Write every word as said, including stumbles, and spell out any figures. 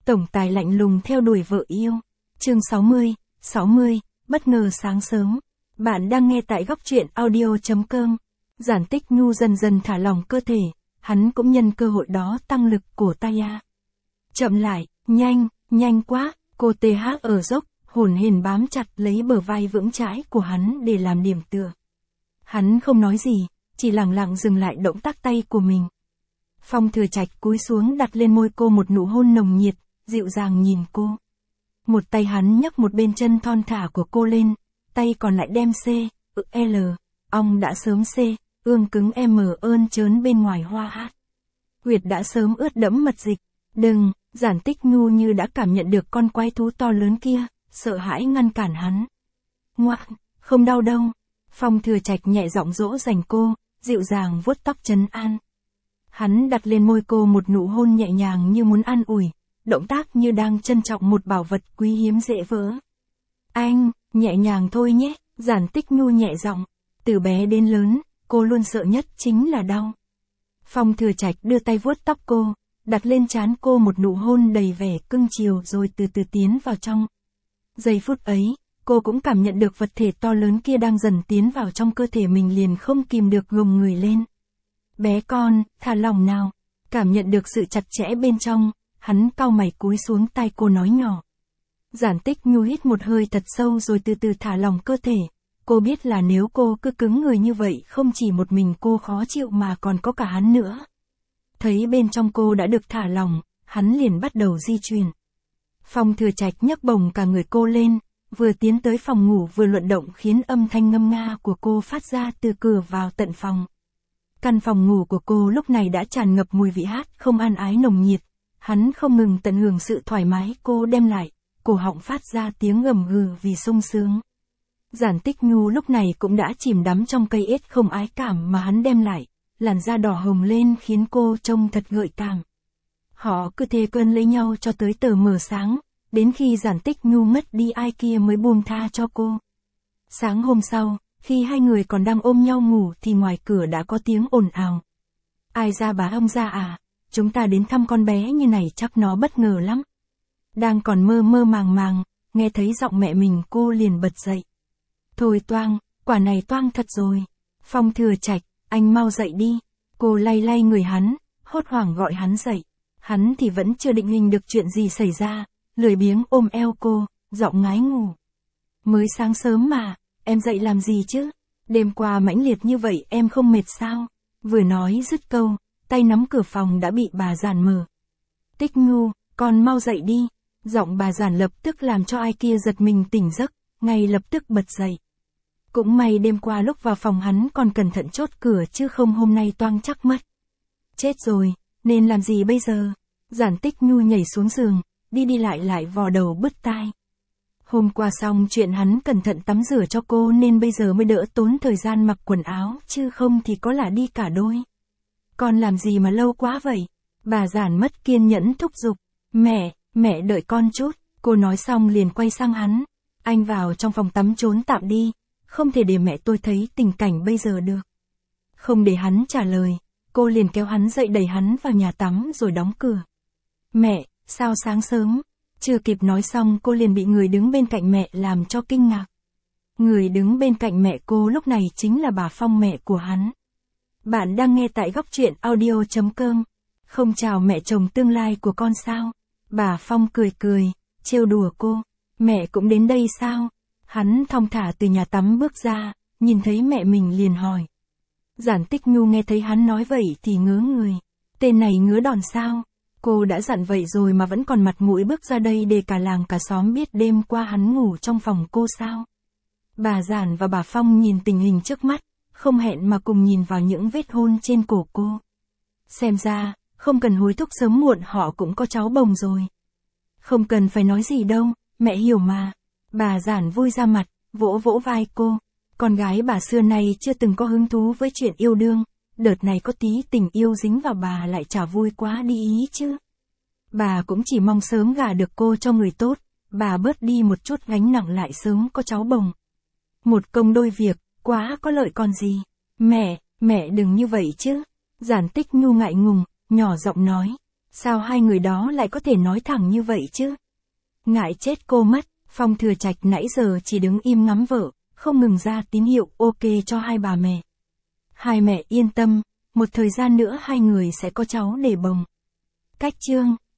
Tổng tài lạnh lùng theo đuổi vợ yêu. Chương sáu mươi, sáu mươi, bất ngờ sáng sớm. Bạn đang nghe tại góc truyện audio chấm com. Giản Tích Nhu dần dần thả lỏng cơ thể, hắn cũng nhân cơ hội đó tăng lực cổ tay ra. Chậm lại, nhanh, nhanh quá, cô tê hát ở dốc, hồn hển bám chặt lấy bờ vai vững chãi của hắn để làm điểm tựa. Hắn không nói gì, chỉ lặng lặng dừng lại động tác tay của mình. Phong Thừa Trạch cúi xuống đặt lên môi cô một nụ hôn nồng nhiệt, dịu dàng nhìn cô. Một tay hắn nhấc một bên chân thon thả của cô lên, tay còn lại đem C, ừ, L, ong đã sớm C, ương cứng M ơn trớn bên ngoài hoa hát. Huyệt đã sớm ướt đẫm mật dịch. Đừng, Giản Tích Nhu như đã cảm nhận được con quái thú to lớn kia, sợ hãi ngăn cản hắn. Ngoan, không đau đâu. Phong Thừa Trạch nhẹ giọng dỗ dành cô, dịu dàng vuốt tóc trấn an. Hắn đặt lên môi cô một nụ hôn nhẹ nhàng như muốn an ủi, động tác như đang trân trọng một bảo vật quý hiếm dễ vỡ. Anh, nhẹ nhàng thôi nhé, Giản Tích Nhu nhẹ giọng. Từ bé đến lớn, cô luôn sợ nhất chính là đau. Phong Thừa Trạch đưa tay vuốt tóc cô, đặt lên trán cô một nụ hôn đầy vẻ cưng chiều rồi từ từ tiến vào trong. Giây phút ấy, cô cũng cảm nhận được vật thể to lớn kia đang dần tiến vào trong cơ thể mình, liền không kìm được gồng người lên. Bé con, thả lỏng nào. Cảm nhận được sự chặt chẽ bên trong, hắn cau mày cúi xuống tai cô nói nhỏ. Giản Tích Nhu hít một hơi thật sâu rồi từ từ thả lỏng cơ thể. Cô biết là nếu cô cứ cứng người như vậy không chỉ một mình cô khó chịu mà còn có cả hắn nữa. Thấy bên trong cô đã được thả lỏng, hắn liền bắt đầu di chuyển. Phong Thừa Trạch nhấc bổng cả người cô lên, vừa tiến tới phòng ngủ vừa luận động khiến âm thanh ngâm nga của cô phát ra từ cửa vào tận phòng. Căn phòng ngủ của cô lúc này đã tràn ngập mùi vị hát không an ái nồng nhiệt. Hắn không ngừng tận hưởng sự thoải mái cô đem lại, cổ họng phát ra tiếng gầm gừ vì sung sướng. Giản Tích Nhu lúc này cũng đã chìm đắm trong cây ết không ái cảm mà hắn đem lại, làn da đỏ hồng lên khiến cô trông thật gợi cảm. Họ cứ thề cơn lấy nhau cho tới tờ mờ sáng, đến khi Giản Tích Nhu mất đi ai kia mới buông tha cho cô. Sáng hôm sau, khi hai người còn đang ôm nhau ngủ thì ngoài cửa đã có tiếng ồn ào. Ai ra bà ông ra à, chúng ta đến thăm con bé như này chắc nó bất ngờ lắm. Đang còn mơ mơ màng màng, nghe thấy giọng mẹ mình cô liền bật dậy. Thôi Toang, quả này Toang thật rồi. Phong Thừa Trạch, anh mau dậy đi. Cô lay lay người hắn, hốt hoảng gọi hắn dậy. Hắn thì vẫn chưa định hình được chuyện gì xảy ra, lười biếng ôm eo cô, giọng ngái ngủ. Mới sáng sớm mà, em dậy làm gì chứ? Đêm qua mãnh liệt như vậy em không mệt sao? Vừa nói dứt câu, tay nắm cửa phòng đã bị bà Giản mở. Tích Nhu, con mau dậy đi. Giọng bà Giản lập tức làm cho ai kia giật mình tỉnh giấc, ngay lập tức bật dậy. Cũng may đêm qua lúc vào phòng hắn còn cẩn thận chốt cửa chứ không hôm nay Toang chắc mất. Chết rồi, nên làm gì bây giờ? Giản Tích Nhu nhảy xuống giường, đi đi lại lại vò đầu bứt tai. Hôm qua xong chuyện hắn cẩn thận tắm rửa cho cô nên bây giờ mới đỡ tốn thời gian mặc quần áo, chứ không thì có là đi cả đôi. Con làm gì mà lâu quá vậy? Bà Giản mất kiên nhẫn thúc giục. Mẹ, mẹ đợi con chút. Cô nói xong liền quay sang hắn. Anh vào trong phòng tắm trốn tạm đi. Không thể để mẹ tôi thấy tình cảnh bây giờ được. Không để hắn trả lời, cô liền kéo hắn dậy đẩy hắn vào nhà tắm rồi đóng cửa. Mẹ, sao sáng sớm? Chưa kịp nói xong cô liền bị người đứng bên cạnh mẹ làm cho kinh ngạc. Người đứng bên cạnh mẹ cô lúc này chính là bà Phong, mẹ của hắn. Bạn đang nghe tại góc truyện audio chấm com. Không chào mẹ chồng tương lai của con sao? Bà Phong cười cười, trêu đùa cô. Mẹ cũng đến đây sao? Hắn thong thả từ nhà tắm bước ra, nhìn thấy mẹ mình liền hỏi. Giản Tích Nhu nghe thấy hắn nói vậy thì ngớ người. Tên này ngứa đòn sao? Cô đã dặn vậy rồi mà vẫn còn mặt mũi bước ra đây để cả làng cả xóm biết đêm qua hắn ngủ trong phòng cô sao? Bà Giản và bà Phong nhìn tình hình trước mắt, không hẹn mà cùng nhìn vào những vết hôn trên cổ cô. Xem ra, không cần hối thúc sớm muộn họ cũng có cháu bồng rồi. Không cần phải nói gì đâu, mẹ hiểu mà. Bà Giản vui ra mặt, vỗ vỗ vai cô. Con gái bà xưa nay chưa từng có hứng thú với chuyện yêu đương, đợt này có tí tình yêu dính vào bà lại chả vui quá đi ý chứ. Bà cũng chỉ mong sớm gả được cô cho người tốt, bà bớt đi một chút gánh nặng lại sớm có cháu bồng. Một công đôi việc, quá có lợi còn gì. Mẹ, mẹ đừng như vậy chứ. Giản Tích Nhu ngại ngùng, nhỏ giọng nói. Sao hai người đó lại có thể nói thẳng như vậy chứ? Ngại chết cô mất, Phong Thừa Trạch nãy giờ chỉ đứng im ngắm vợ, không ngừng ra tín hiệu ok cho hai bà mẹ. Hai mẹ yên tâm, một thời gian nữa hai người sẽ có cháu để bồng. Cách chương